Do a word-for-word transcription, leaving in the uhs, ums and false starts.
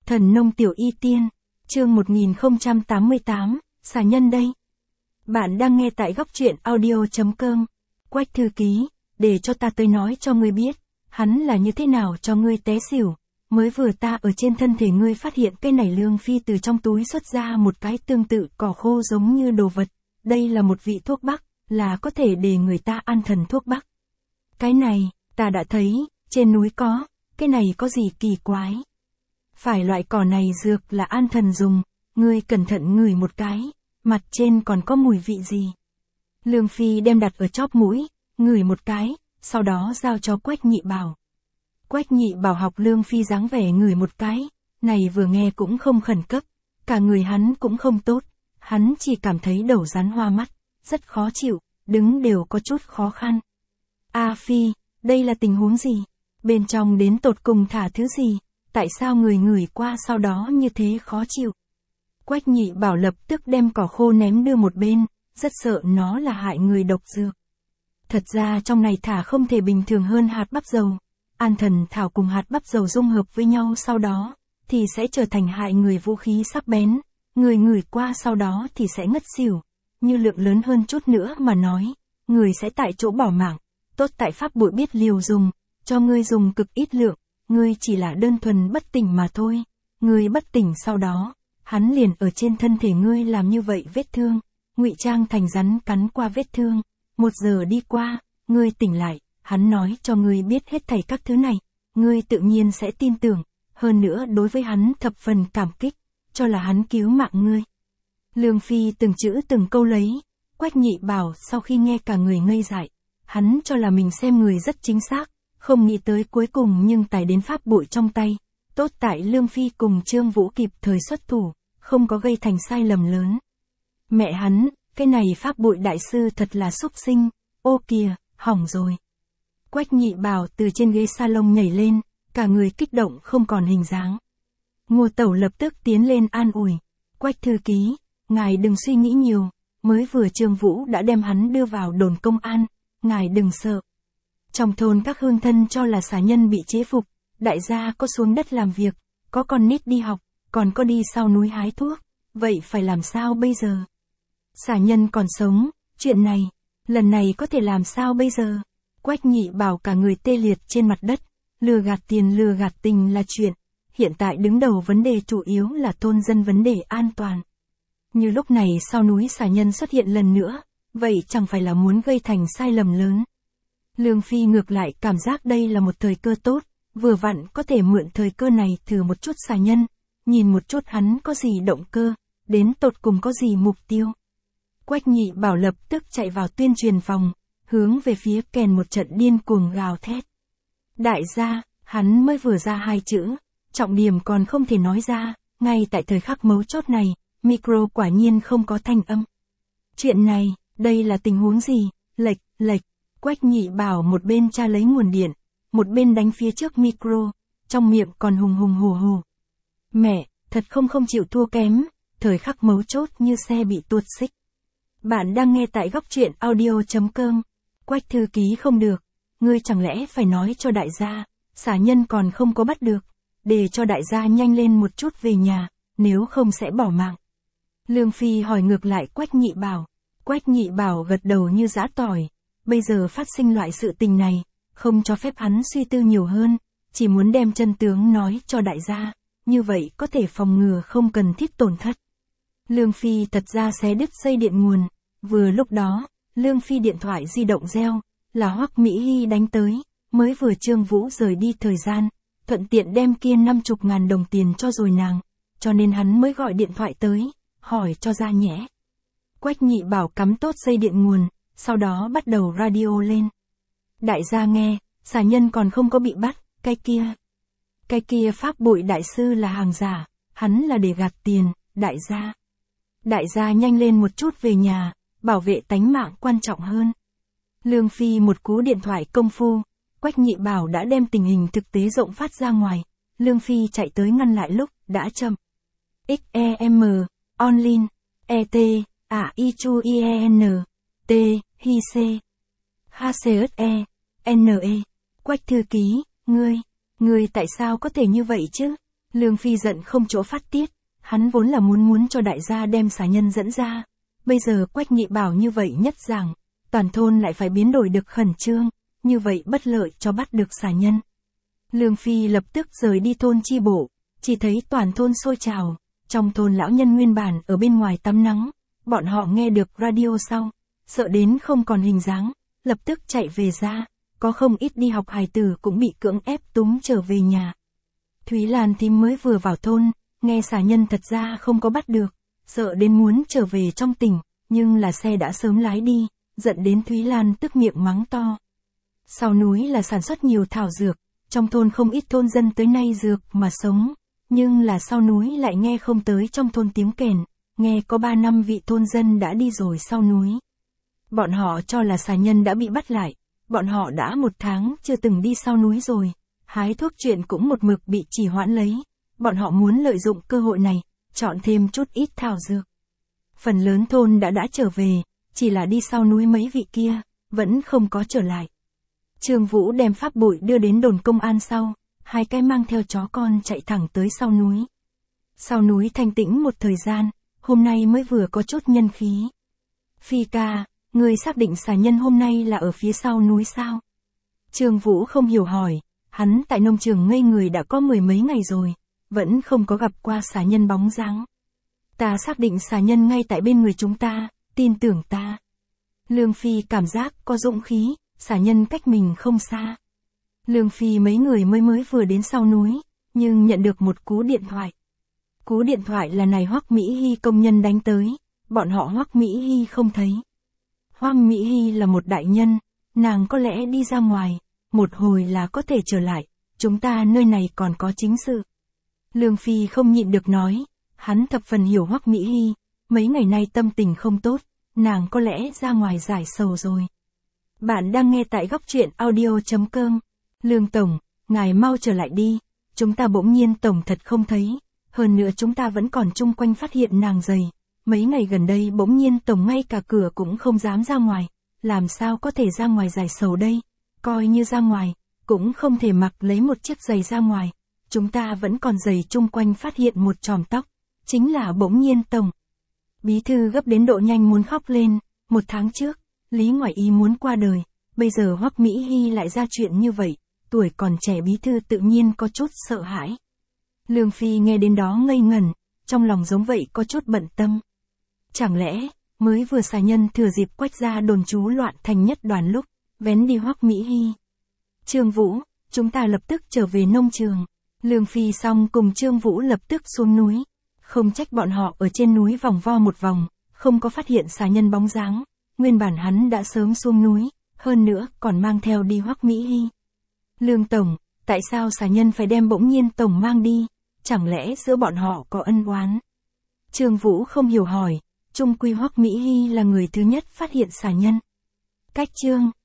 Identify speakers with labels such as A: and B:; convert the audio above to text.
A: Thần nông tiểu y tiên, chương một nghìn không trăm tám mươi tám, xà nhân đây. Bạn đang nghe tại góc truyện audio.com. Quách thư ký, để cho ta tới nói cho ngươi biết, hắn là như thế nào cho ngươi té xỉu. Mới vừa ta ở trên thân thể ngươi phát hiện cái này Lương Phi từ trong túi xuất ra một cái tương tự cỏ khô giống như đồ vật. Đây là một vị thuốc bắc, là có thể để người ta an thần thuốc bắc. Cái này, ta đã thấy, trên núi có, cái này có gì kỳ quái. Phải loại cỏ này dược là an thần dùng, ngươi cẩn thận ngửi một cái, mặt trên còn có mùi vị gì. Lương Phi đem đặt ở chóp mũi, ngửi một cái, sau đó giao cho Quách Nhị Bảo. Quách Nhị Bảo học Lương Phi dáng vẻ ngửi một cái, này vừa nghe cũng không khẩn cấp, cả người hắn cũng không tốt, hắn chỉ cảm thấy đầu rắn hoa mắt, rất khó chịu, đứng đều có chút khó khăn. A Phi, đây là tình huống gì? Bên trong đến tột cùng thả thứ gì? Tại sao người ngửi qua sau đó như thế khó chịu? Quách Nhị Bảo lập tức đem cỏ khô ném đưa một bên, rất sợ nó là hại người độc dược. Thật ra trong này thả không thể bình thường hơn hạt bắp dầu. An thần thảo cùng hạt bắp dầu dung hợp với nhau sau đó, thì sẽ trở thành hại người vũ khí sắc bén. Người ngửi qua sau đó thì sẽ ngất xỉu. Như lượng lớn hơn chút nữa mà nói, người sẽ tại chỗ bỏ mạng. Tốt tại pháp bội biết liều dùng, cho ngươi dùng cực ít lượng. Ngươi chỉ là đơn thuần bất tỉnh mà thôi. Ngươi bất tỉnh sau đó, hắn liền ở trên thân thể ngươi làm như vậy vết thương, ngụy trang thành rắn cắn qua vết thương. Một giờ đi qua, ngươi tỉnh lại, hắn nói cho ngươi biết hết thảy các thứ này, ngươi tự nhiên sẽ tin tưởng, hơn nữa đối với hắn thập phần cảm kích, cho là hắn cứu mạng ngươi. Lương Phi từng chữ từng câu lấy, Quách Nhị Bảo sau khi nghe cả người ngây dại, hắn cho là mình xem người rất chính xác. Không nghĩ tới cuối cùng nhưng tài đến pháp bội trong tay, tốt tại Lương Phi cùng Trương Vũ kịp thời xuất thủ, không có gây thành sai lầm lớn. Mẹ hắn, cái này pháp bội đại sư thật là xúc sinh, ô kìa, hỏng rồi. Quách Nhị Bảo từ trên ghế salon nhảy lên, cả người kích động không còn hình dáng. Ngô Tẩu lập tức tiến lên an ủi, Quách thư ký, ngài đừng suy nghĩ nhiều, mới vừa Trương Vũ đã đem hắn đưa vào đồn công an, ngài đừng sợ. Trong thôn các hương thân cho là xà nhân bị chế phục, đại gia có xuống đất làm việc, có con nít đi học, còn có đi sau núi hái thuốc, vậy phải làm sao bây giờ? Xà nhân còn sống, chuyện này, lần này có thể làm sao bây giờ? Quách Nhị Bảo cả người tê liệt trên mặt đất, lừa gạt tiền lừa gạt tình là chuyện, hiện tại đứng đầu vấn đề chủ yếu là thôn dân vấn đề an toàn. Như lúc này sau núi xà nhân xuất hiện lần nữa, vậy chẳng phải là muốn gây thành sai lầm lớn. Lương Phi ngược lại cảm giác đây là một thời cơ tốt, vừa vặn có thể mượn thời cơ này thử một chút xà nhân, nhìn một chút hắn có gì động cơ, đến tột cùng có gì mục tiêu. Quách Nhị Bảo lập tức chạy vào tuyên truyền phòng, hướng về phía kèn một trận điên cuồng gào thét. Đại gia, hắn mới vừa ra hai chữ, trọng điểm còn không thể nói ra, ngay tại thời khắc mấu chốt này, micro quả nhiên không có thanh âm. Chuyện này, đây là tình huống gì, lệch, lệch. Quách Nhị Bảo một bên tra lấy nguồn điện, một bên đánh phía trước micro, trong miệng còn hùng hùng hổ hổ. Mẹ, thật không không chịu thua kém, thời khắc mấu chốt như xe bị tuột xích. Bạn đang nghe tại góc truyện audio.com. Quách thư ký không được, ngươi chẳng lẽ phải nói cho đại gia, xà nhân còn không có bắt được, để cho đại gia nhanh lên một chút về nhà, nếu không sẽ bỏ mạng. Lương Phi hỏi ngược lại Quách Nhị Bảo, Quách Nhị Bảo gật đầu như giã tỏi. Bây giờ phát sinh loại sự tình này, không cho phép hắn suy tư nhiều hơn, chỉ muốn đem chân tướng nói cho đại gia, như vậy có thể phòng ngừa không cần thiết tổn thất. Lương Phi thật ra xé đứt dây điện nguồn, vừa lúc đó, Lương Phi điện thoại di động reo, là Hoắc Mỹ Hy đánh tới, mới vừa Trương Vũ rời đi thời gian, thuận tiện đem kia năm chục ngàn đồng tiền cho rồi nàng, cho nên hắn mới gọi điện thoại tới, hỏi cho ra nhẽ. Quách Nhị Bảo cắm tốt dây điện nguồn. Sau đó bắt đầu radio lên. Đại gia nghe, xà nhân còn không có bị bắt, cái kia. Cái kia pháp bội đại sư là hàng giả, hắn là để gạt tiền, đại gia. Đại gia nhanh lên một chút về nhà, bảo vệ tánh mạng quan trọng hơn. Lương Phi một cú điện thoại công phu, Quách Nhị Bảo đã đem tình hình thực tế rộng phát ra ngoài. Lương Phi chạy tới ngăn lại lúc, đã chậm. ích e em, online, et, a i chu i e n, t, hi c, h c s e, n e, Quách thư ký, ngươi, ngươi tại sao có thể như vậy chứ? Lương Phi giận không chỗ phát tiết, hắn vốn là muốn muốn cho đại gia đem xà nhân dẫn ra. Bây giờ Quách Nhị bảo như vậy nhất rằng, toàn thôn lại phải biến đổi được khẩn trương, như vậy bất lợi cho bắt được xà nhân. Lương Phi lập tức rời đi thôn chi bộ, chỉ thấy toàn thôn sôi trào, trong thôn lão nhân nguyên bản ở bên ngoài tắm nắng, bọn họ nghe được radio sau, sợ đến không còn hình dáng, lập tức chạy về ra, có không ít đi học hài tử cũng bị cưỡng ép túm trở về nhà. Thúy Lan thím mới vừa vào thôn, nghe xà nhân thật ra không có bắt được, sợ đến muốn trở về trong tỉnh, nhưng là xe đã sớm lái đi, giận đến Thúy Lan tức miệng mắng to. Sau núi là sản xuất nhiều thảo dược, trong thôn không ít thôn dân tới nay dược mà sống, nhưng là sau núi lại nghe không tới trong thôn tiếng kèn, nghe có ba năm vị thôn dân đã đi rồi sau núi. Bọn họ cho là xà nhân đã bị bắt lại, bọn họ đã một tháng chưa từng đi sau núi rồi, hái thuốc chuyện cũng một mực bị trì hoãn lấy, bọn họ muốn lợi dụng cơ hội này, chọn thêm chút ít thảo dược. Phần lớn thôn đã đã trở về, chỉ là đi sau núi mấy vị kia, vẫn không có trở lại. Trương Vũ đem pháp bội đưa đến đồn công an sau, hai cái mang theo chó con chạy thẳng tới sau núi. Sau núi thanh tĩnh một thời gian, hôm nay mới vừa có chút nhân khí. Phi ca, người xác định xà nhân hôm nay là ở phía sau núi sao? Trương Vũ không hiểu hỏi, hắn tại nông trường ngây người đã có mười mấy ngày rồi, vẫn không có gặp qua xà nhân bóng dáng. Ta xác định xà nhân ngay tại bên người chúng ta, tin tưởng ta. Lương Phi cảm giác có dũng khí, xà nhân cách mình không xa. Lương Phi mấy người mới mới vừa đến sau núi, nhưng nhận được một cú điện thoại. Cú điện thoại là này Hoắc Mỹ Hy công nhân đánh tới, bọn họ Hoắc Mỹ Hy không thấy. Hoắc Mỹ Hy là một đại nhân, nàng có lẽ đi ra ngoài, một hồi là có thể trở lại, chúng ta nơi này còn có chính sự. Lương Phi không nhịn được nói, hắn thập phần hiểu Hoắc Mỹ Hy, mấy ngày nay tâm tình không tốt, nàng có lẽ ra ngoài giải sầu rồi. Bạn đang nghe tại góc truyện audio chấm com. Lương Tổng, ngài mau trở lại đi, chúng ta bỗng nhiên Tổng thật không thấy, hơn nữa chúng ta vẫn còn chung quanh phát hiện nàng dày, mấy ngày gần đây bỗng nhiên Tổng ngay cả cửa cũng không dám ra ngoài, làm sao có thể ra ngoài giải sầu đây, coi như ra ngoài, cũng không thể mặc lấy một chiếc giày ra ngoài, chúng ta vẫn còn giày chung quanh phát hiện một chòm tóc, chính là bỗng nhiên Tổng. Bí thư gấp đến độ nhanh muốn khóc lên, một tháng trước, Lý Ngoại Ý muốn qua đời, bây giờ Hoắc Mỹ Hy lại ra chuyện như vậy, tuổi còn trẻ bí thư tự nhiên có chút sợ hãi. Lương Phi nghe đến đó ngây ngẩn, trong lòng giống vậy có chút bận tâm. Chẳng lẽ, mới vừa xà nhân thừa dịp Quách gia đồn trú loạn thành nhất đoàn lúc, vén đi Hoắc Mỹ Hy. Trương Vũ, chúng ta lập tức trở về nông trường. Lương Phi xong cùng Trương Vũ lập tức xuống núi. Không trách bọn họ ở trên núi vòng vo một vòng, không có phát hiện xà nhân bóng dáng. Nguyên bản hắn đã sớm xuống núi, hơn nữa còn mang theo đi Hoắc Mỹ Hy. Lương Tổng, tại sao xà nhân phải đem bỗng nhiên Tổng mang đi? Chẳng lẽ giữa bọn họ có ân oán? Trương Vũ không hiểu hỏi, chung quy Hoắc Mỹ Hy là người thứ nhất phát hiện xà nhân. Cách chương